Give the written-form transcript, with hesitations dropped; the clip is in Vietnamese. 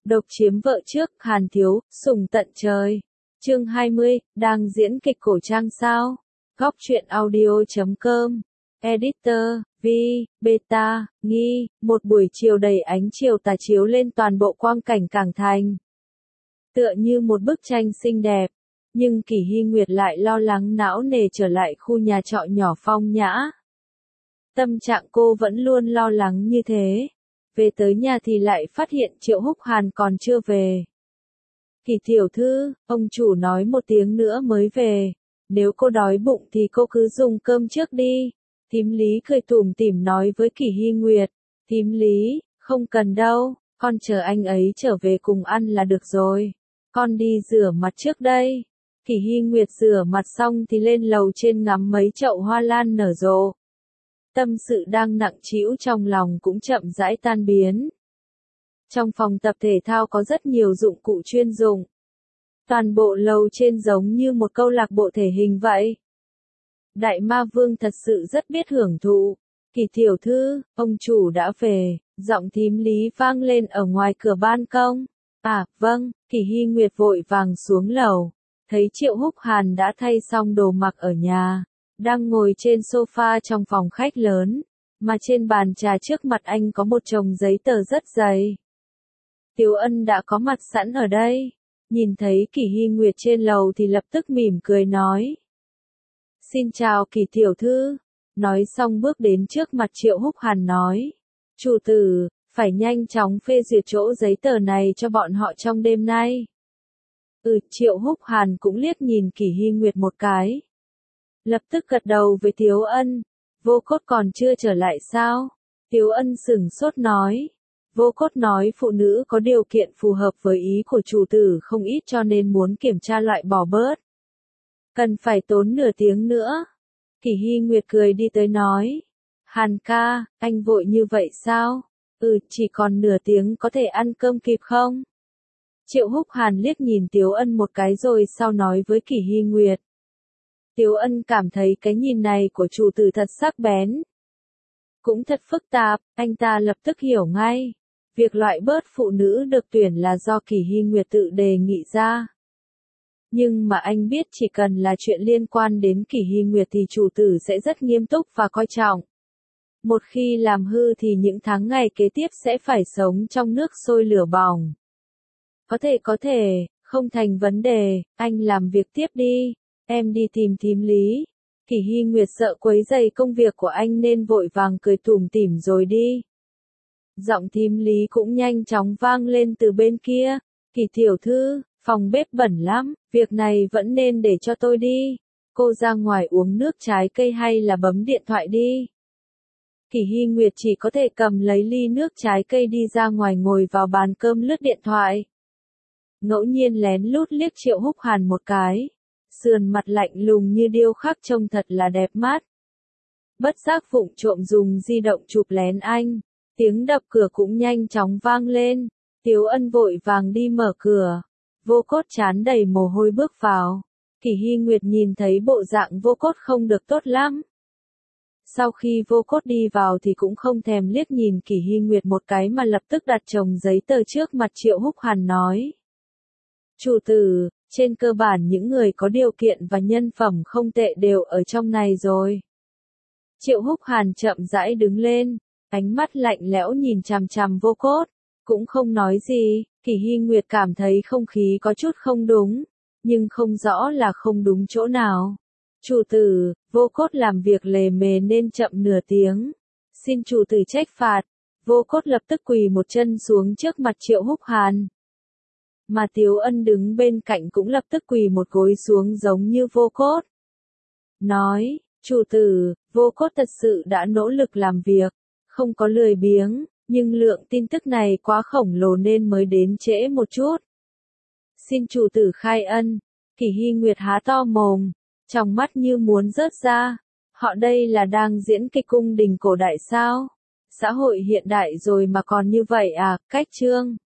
Độc chiếm vợ trước, Hàn Thiếu, sủng tận trời. Chương 20, đang diễn kịch cổ trang sao? Góc truyện audio.com. Editor, V, Beta, Nghi, một buổi chiều đầy ánh chiều tà chiếu lên toàn bộ quang cảnh Cảng Thành. Tựa như một bức tranh xinh đẹp, nhưng Kỷ Hy Nguyệt lại lo lắng não nề trở lại khu nhà trọ nhỏ phong nhã. Tâm trạng cô vẫn luôn lo lắng như thế. Về tới nhà thì lại phát hiện Triệu Húc Hàn còn chưa về. Kỷ tiểu thư, ông chủ nói một tiếng nữa mới về. Nếu cô đói bụng thì cô cứ dùng cơm trước đi. Thím Lý cười tủm tỉm nói với Kỷ Hy Nguyệt. Thím Lý, không cần đâu, con chờ anh ấy trở về cùng ăn là được rồi. Con đi rửa mặt trước đây. Kỷ Hy Nguyệt rửa mặt xong thì lên lầu trên ngắm mấy chậu hoa lan nở rộ. Tâm sự đang nặng trĩu trong lòng cũng chậm rãi tan biến. Trong phòng tập thể thao có rất nhiều dụng cụ chuyên dụng. Toàn bộ lầu trên giống như một câu lạc bộ thể hình vậy. Đại Ma Vương thật sự rất biết hưởng thụ. Kỷ tiểu thư, ông chủ đã về, giọng thím Lý vang lên ở ngoài cửa ban công. À, vâng, Kỷ Hy Nguyệt vội vàng xuống lầu. Thấy Triệu Húc Hàn đã thay xong đồ mặc ở nhà. Đang ngồi trên sofa trong phòng khách lớn, mà trên bàn trà trước mặt anh có một chồng giấy tờ rất dày. Tiếu Ân đã có mặt sẵn ở đây, nhìn thấy Kỷ Hy Nguyệt trên lầu thì lập tức mỉm cười nói. Xin chào Kỷ tiểu thư, nói xong bước đến trước mặt Triệu Húc Hàn nói. Chủ tử, phải nhanh chóng phê duyệt chỗ giấy tờ này cho bọn họ trong đêm nay. Triệu Húc Hàn cũng liếc nhìn Kỷ Hy Nguyệt một cái. Lập tức gật đầu với Tiếu Ân. Vô Cốt còn chưa trở lại sao? Tiếu Ân sửng sốt nói. Vô Cốt nói phụ nữ có điều kiện phù hợp với ý của chủ tử không ít cho nên muốn kiểm tra loại bỏ bớt. Cần phải tốn nửa tiếng nữa. Kỷ Hy Nguyệt cười đi tới nói. Hàn ca, anh vội như vậy sao? Chỉ còn nửa tiếng có thể ăn cơm kịp không? Triệu Húc Hàn liếc nhìn Tiếu Ân một cái rồi sau nói với Kỷ Hy Nguyệt. Tiếu Ân cảm thấy cái nhìn này của chủ tử thật sắc bén. Cũng thật phức tạp, anh ta lập tức hiểu ngay. Việc loại bớt phụ nữ được tuyển là do Kỷ Hy Nguyệt tự đề nghị ra. Nhưng mà anh biết chỉ cần là chuyện liên quan đến Kỷ Hy Nguyệt thì chủ tử sẽ rất nghiêm túc và coi trọng. Một khi làm hư thì những tháng ngày kế tiếp sẽ phải sống trong nước sôi lửa bỏng. Có thể, không thành vấn đề, anh làm việc tiếp đi. Em đi tìm thím Lý. Kỷ Hy Nguyệt sợ quấy rầy công việc của anh nên vội vàng cười tủm tỉm rồi đi. Giọng thím Lý cũng nhanh chóng vang lên từ bên kia. Kỷ tiểu thư, phòng bếp bẩn lắm, việc này vẫn nên để cho tôi đi. Cô ra ngoài uống nước trái cây hay là bấm điện thoại đi. Kỷ Hy Nguyệt chỉ có thể cầm lấy ly nước trái cây đi ra ngoài ngồi vào bàn cơm lướt điện thoại. Ngẫu nhiên lén lút liếc Triệu Húc Hàn một cái. Sườn mặt lạnh lùng như điêu khắc trông thật là đẹp mắt. Bất giác vụng trộm dùng di động chụp lén anh. Tiếng đập cửa cũng nhanh chóng vang lên. Tiếu Ân vội vàng đi mở cửa. Vô Cốt trán đầy mồ hôi bước vào. Kỷ Hy Nguyệt nhìn thấy bộ dạng Vô Cốt không được tốt lắm. Sau khi Vô Cốt đi vào thì cũng không thèm liếc nhìn Kỷ Hy Nguyệt một cái mà lập tức đặt chồng giấy tờ trước mặt Triệu Húc Hàn nói. Chủ tử, trên cơ bản những người có điều kiện và nhân phẩm không tệ đều ở trong này rồi. Triệu Húc Hàn chậm rãi đứng lên, ánh mắt lạnh lẽo nhìn chằm chằm Vô Cốt, cũng không nói gì. Kỷ Hy Nguyệt cảm thấy không khí có chút không đúng, nhưng không rõ là không đúng chỗ nào. Chủ tử, Vô Cốt làm việc lề mề nên chậm nửa tiếng. Xin chủ tử trách phạt. Vô Cốt lập tức quỳ một chân xuống trước mặt Triệu Húc Hàn. Mà Tiếu Ân đứng bên cạnh cũng lập tức quỳ một gối xuống giống như Vô Cốt. Nói, chủ tử, Vô Cốt thật sự đã nỗ lực làm việc, không có lười biếng, nhưng lượng tin tức này quá khổng lồ nên mới đến trễ một chút. Xin chủ tử khai ân. Kỷ Hy Nguyệt há to mồm, trong mắt như muốn rớt ra. Họ đây là đang diễn kịch cung đình cổ đại sao? Xã hội hiện đại rồi mà còn như vậy à, cách chương.